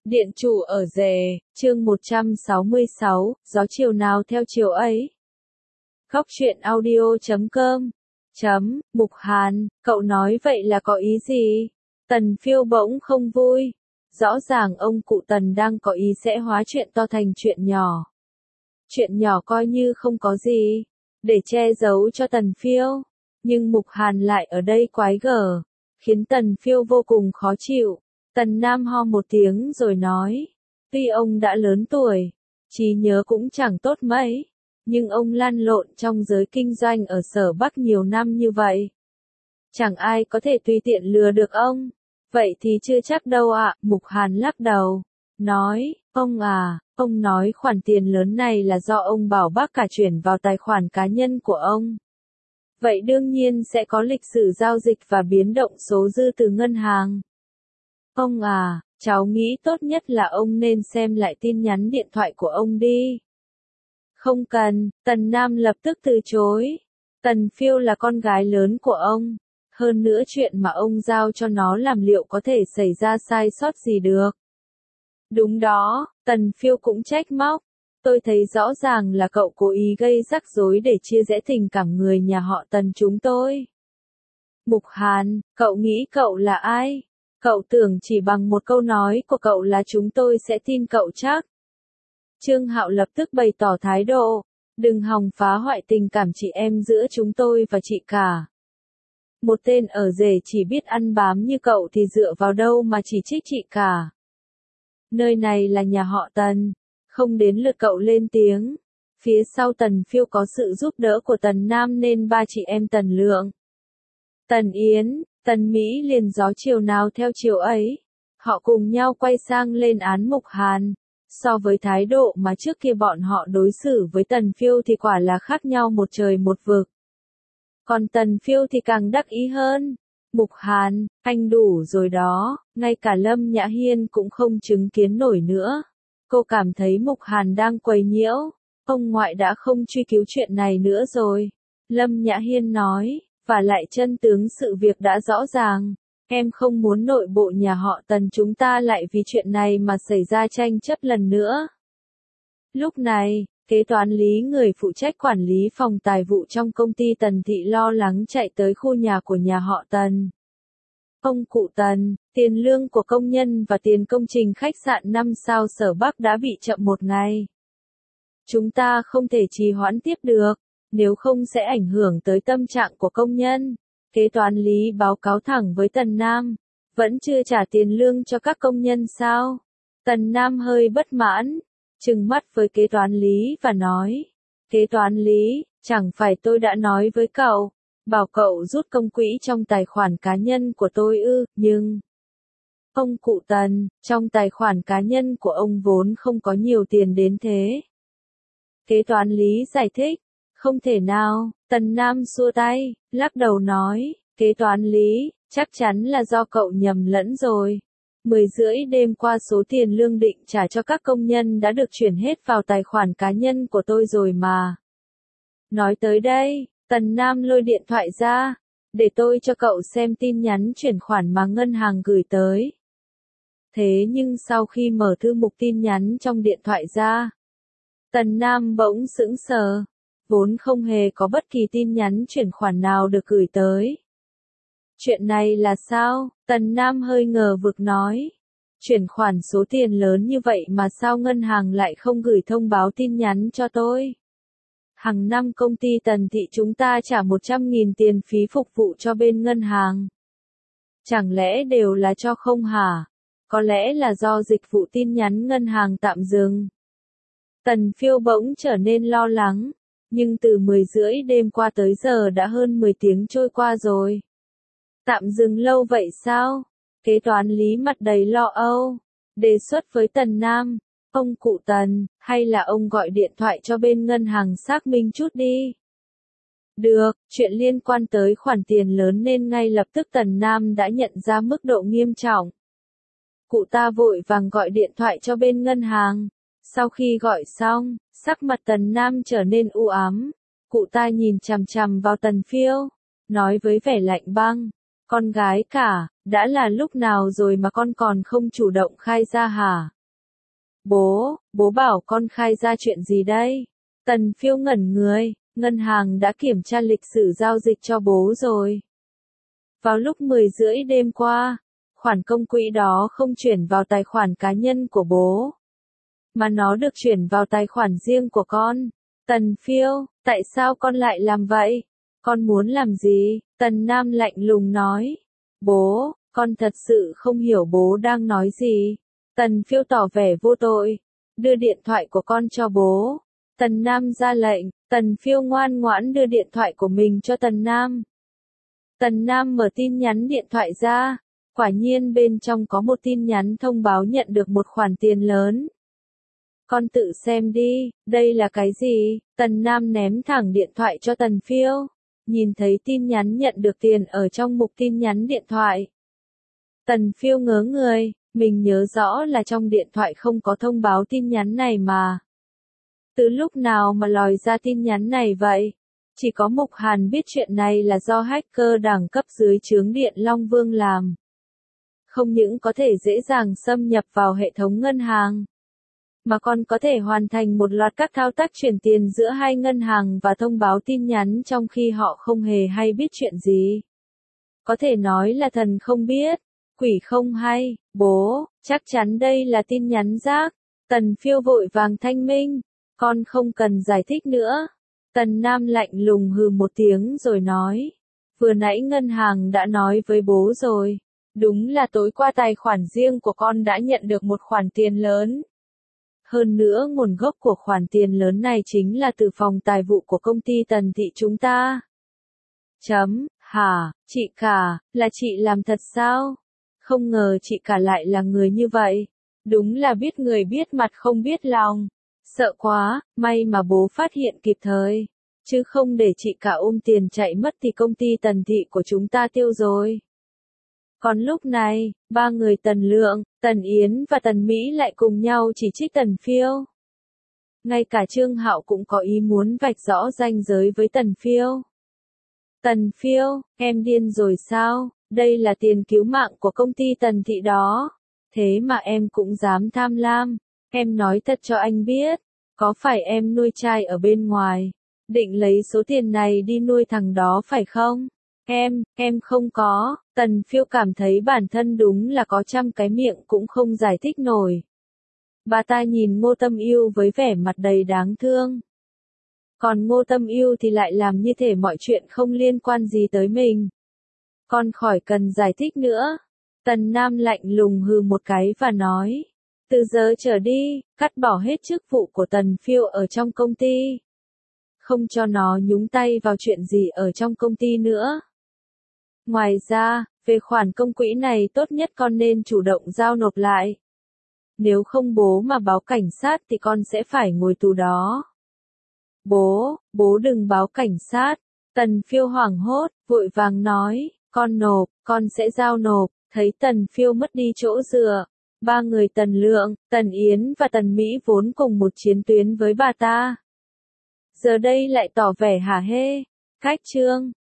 Điện chủ ở rể, chương 166, gió chiều nào theo chiều ấy. Góc truyện audio.com. Mục Hàn, cậu nói vậy là có ý gì? Tần Phiêu bỗng không vui. Rõ ràng ông cụ Tần đang có ý sẽ hóa chuyện to thành chuyện nhỏ. Chuyện nhỏ coi như không có gì, để che giấu cho Tần Phiêu. Nhưng Mục Hàn lại ở đây quái gở, khiến Tần Phiêu vô cùng khó chịu. Tần Nam ho một tiếng rồi nói, tuy ông đã lớn tuổi, trí nhớ cũng chẳng tốt mấy, nhưng ông lăn lộn trong giới kinh doanh ở Sở Bắc nhiều năm như vậy. Chẳng ai có thể tùy tiện lừa được ông. Vậy thì chưa chắc đâu ạ. Mục Hàn lắc đầu, nói, ông nói khoản tiền lớn này là do ông bảo bác cả chuyển vào tài khoản cá nhân của ông. Vậy đương nhiên sẽ có lịch sử giao dịch và biến động số dư từ ngân hàng. Cháu nghĩ tốt nhất là ông nên xem lại tin nhắn điện thoại của ông đi. Không cần, Tần Nam lập tức từ chối. Tần Phiêu là con gái lớn của ông. Hơn nữa chuyện mà ông giao cho nó làm liệu có thể xảy ra sai sót gì được. Đúng đó, Tần Phiêu cũng trách móc. Tôi thấy rõ ràng là cậu cố ý gây rắc rối để chia rẽ tình cảm người nhà họ Tần chúng tôi. Mục Hàn, cậu nghĩ cậu là ai? Cậu tưởng chỉ bằng một câu nói của cậu là chúng tôi sẽ tin cậu chắc? Trương Hạo lập tức bày tỏ thái độ, đừng hòng phá hoại tình cảm chị em giữa chúng tôi và chị cả. Một tên ở rể chỉ biết ăn bám như cậu thì dựa vào đâu mà chỉ trích chị cả. Nơi này là nhà họ Tần, không đến lượt cậu lên tiếng. Phía sau Tần Phiêu có sự giúp đỡ của Tần Nam nên ba chị em Tần Lượng, Tần Yến, Tần Mỹ liền gió chiều nào theo chiều ấy. Họ cùng nhau quay sang lên án Mục Hàn. So với thái độ mà trước kia bọn họ đối xử với Tần Phiêu thì quả là khác nhau một trời một vực. Còn Tần Phiêu thì càng đắc ý hơn. Mục Hàn, anh đủ rồi đó, ngay cả Lâm Nhã Hiên cũng không chứng kiến nổi nữa. Cô cảm thấy Mục Hàn đang quấy nhiễu. Ông ngoại đã không truy cứu chuyện này nữa rồi. Lâm Nhã Hiên nói, và lại chân tướng sự việc đã rõ ràng. Em không muốn nội bộ nhà họ Tần chúng ta lại vì chuyện này mà xảy ra tranh chấp lần nữa. Lúc này, kế toán Lý người phụ trách quản lý phòng tài vụ trong công ty Tần Thị lo lắng chạy tới khu nhà của nhà họ Tần. Ông cụ Tần, tiền lương của công nhân và tiền công trình khách sạn 5 sao Sở Bắc đã bị chậm một ngày. Chúng ta không thể trì hoãn tiếp được, nếu không sẽ ảnh hưởng tới tâm trạng của công nhân. Kế toán Lý báo cáo thẳng với Tần Nam, vẫn chưa trả tiền lương cho các công nhân sao? Tần Nam hơi bất mãn, trừng mắt với kế toán Lý và nói, kế toán Lý, chẳng phải tôi đã nói với cậu, bảo cậu rút công quỹ trong tài khoản cá nhân của tôi ư, nhưng... Ông cụ Tần, trong tài khoản cá nhân của ông vốn không có nhiều tiền đến thế. Kế toán Lý giải thích, không thể nào. Tần Nam xua tay, lắc đầu nói, kế toán Lý, chắc chắn là do cậu nhầm lẫn rồi. 10:30 đêm qua số tiền lương định trả cho các công nhân đã được chuyển hết vào tài khoản cá nhân của tôi rồi mà. Nói tới đây, Tần Nam lôi điện thoại ra, để tôi cho cậu xem tin nhắn chuyển khoản mà ngân hàng gửi tới. Thế nhưng sau khi mở thư mục tin nhắn trong điện thoại ra, Tần Nam bỗng sững sờ. Vốn không hề có bất kỳ tin nhắn chuyển khoản nào được gửi tới. Chuyện này là sao? Tần Nam hơi ngờ vực nói. Chuyển khoản số tiền lớn như vậy mà sao ngân hàng lại không gửi thông báo tin nhắn cho tôi? Hàng năm công ty Tần Thị chúng ta trả 100.000 tiền phí phục vụ cho bên ngân hàng. Chẳng lẽ đều là cho không hả? Có lẽ là do dịch vụ tin nhắn ngân hàng tạm dừng. Tần Phiêu bỗng trở nên lo lắng. Nhưng từ 10:30 đêm qua tới giờ đã hơn 10 tiếng trôi qua rồi. Tạm dừng lâu vậy sao? Kế toán Lý mặt đầy lo âu. Đề xuất với Tần Nam. Ông cụ Tần, hay là ông gọi điện thoại cho bên ngân hàng xác minh chút đi. Được, chuyện liên quan tới khoản tiền lớn nên ngay lập tức Tần Nam đã nhận ra mức độ nghiêm trọng. Cụ ta vội vàng gọi điện thoại cho bên ngân hàng. Sau khi gọi xong, sắc mặt Tần Nam trở nên u ám. Cụ ta nhìn chằm chằm vào Tần Phiêu, nói với vẻ lạnh băng, con gái cả, đã là lúc nào rồi mà con còn không chủ động khai ra hả? Bố bảo con khai ra chuyện gì đây? Tần Phiêu ngẩn người, ngân hàng đã kiểm tra lịch sử giao dịch cho bố rồi. Vào lúc 10 rưỡi đêm qua, khoản công quỹ đó không chuyển vào tài khoản cá nhân của bố, mà nó được chuyển vào tài khoản riêng của con. Tần Phiêu, tại sao con lại làm vậy? Con muốn làm gì? Tần Nam lạnh lùng nói. Bố, con thật sự không hiểu bố đang nói gì. Tần Phiêu tỏ vẻ vô tội. Đưa điện thoại của con cho bố. Tần Nam ra lệnh. Tần Phiêu ngoan ngoãn đưa điện thoại của mình cho Tần Nam. Tần Nam mở tin nhắn điện thoại ra. Quả nhiên bên trong có một tin nhắn thông báo nhận được một khoản tiền lớn. Con tự xem đi, đây là cái gì? Tần Nam ném thẳng điện thoại cho Tần Phiêu. Nhìn thấy tin nhắn nhận được tiền ở trong mục tin nhắn điện thoại. Tần Phiêu ngớ người, mình nhớ rõ là trong điện thoại không có thông báo tin nhắn này mà. Từ lúc nào mà lòi ra tin nhắn này vậy? Chỉ có Mục Hàn biết chuyện này là do hacker đẳng cấp dưới trướng Điện Long Vương làm. Không những có thể dễ dàng xâm nhập vào hệ thống ngân hàng, mà còn có thể hoàn thành một loạt các thao tác chuyển tiền giữa hai ngân hàng và thông báo tin nhắn trong khi họ không hề hay biết chuyện gì. Có thể nói là thần không biết, quỷ không hay. Bố, chắc chắn đây là tin nhắn rác. Tần Phiêu vội vàng thanh minh. Con không cần giải thích nữa. Tần Nam lạnh lùng hừ một tiếng rồi nói. Vừa nãy ngân hàng đã nói với bố rồi. Đúng là tối qua tài khoản riêng của con đã nhận được một khoản tiền lớn. Hơn nữa nguồn gốc của khoản tiền lớn này chính là từ phòng tài vụ của công ty Tần Thị chúng ta. Hả, chị cả, là chị làm thật sao? Không ngờ chị cả lại là người như vậy. Đúng là biết người biết mặt không biết lòng. Sợ quá, may mà bố phát hiện kịp thời. Chứ không để chị cả ôm tiền chạy mất thì công ty Tần Thị của chúng ta tiêu rồi. Còn lúc này, ba người Tần Lượng, Tần Yến và Tần Mỹ lại cùng nhau chỉ trích Tần Phiêu. Ngay cả Trương Hạo cũng có ý muốn vạch rõ ranh giới với Tần Phiêu. Tần Phiêu, em điên rồi sao? Đây là tiền cứu mạng của công ty Tần Thị đó. Thế mà em cũng dám tham lam. Em nói thật cho anh biết. Có phải em nuôi trai ở bên ngoài? Định lấy số tiền này đi nuôi thằng đó phải không? Em không có. Tần Phiêu cảm thấy bản thân đúng là có trăm cái miệng cũng không giải thích nổi. Bà ta nhìn Ngô Tâm Yêu với vẻ mặt đầy đáng thương. Còn Ngô Tâm Yêu thì lại làm như thể mọi chuyện không liên quan gì tới mình. Con khỏi cần giải thích nữa. Tần Nam lạnh lùng hừ một cái và nói. Từ giờ trở đi, cắt bỏ hết chức vụ của Tần Phiêu ở trong công ty. Không cho nó nhúng tay vào chuyện gì ở trong công ty nữa. Ngoài ra, về khoản công quỹ này tốt nhất con nên chủ động giao nộp lại. Nếu không bố mà báo cảnh sát thì con sẽ phải ngồi tù đó. Bố đừng báo cảnh sát. Tần Phiêu hoảng hốt, vội vàng nói, con sẽ giao nộp. Thấy Tần Phiêu mất đi chỗ dựa. Ba người Tần Lượng, Tần Yến và Tần Mỹ vốn cùng một chiến tuyến với bà ta. Giờ đây lại tỏ vẻ hả hê. Cách chương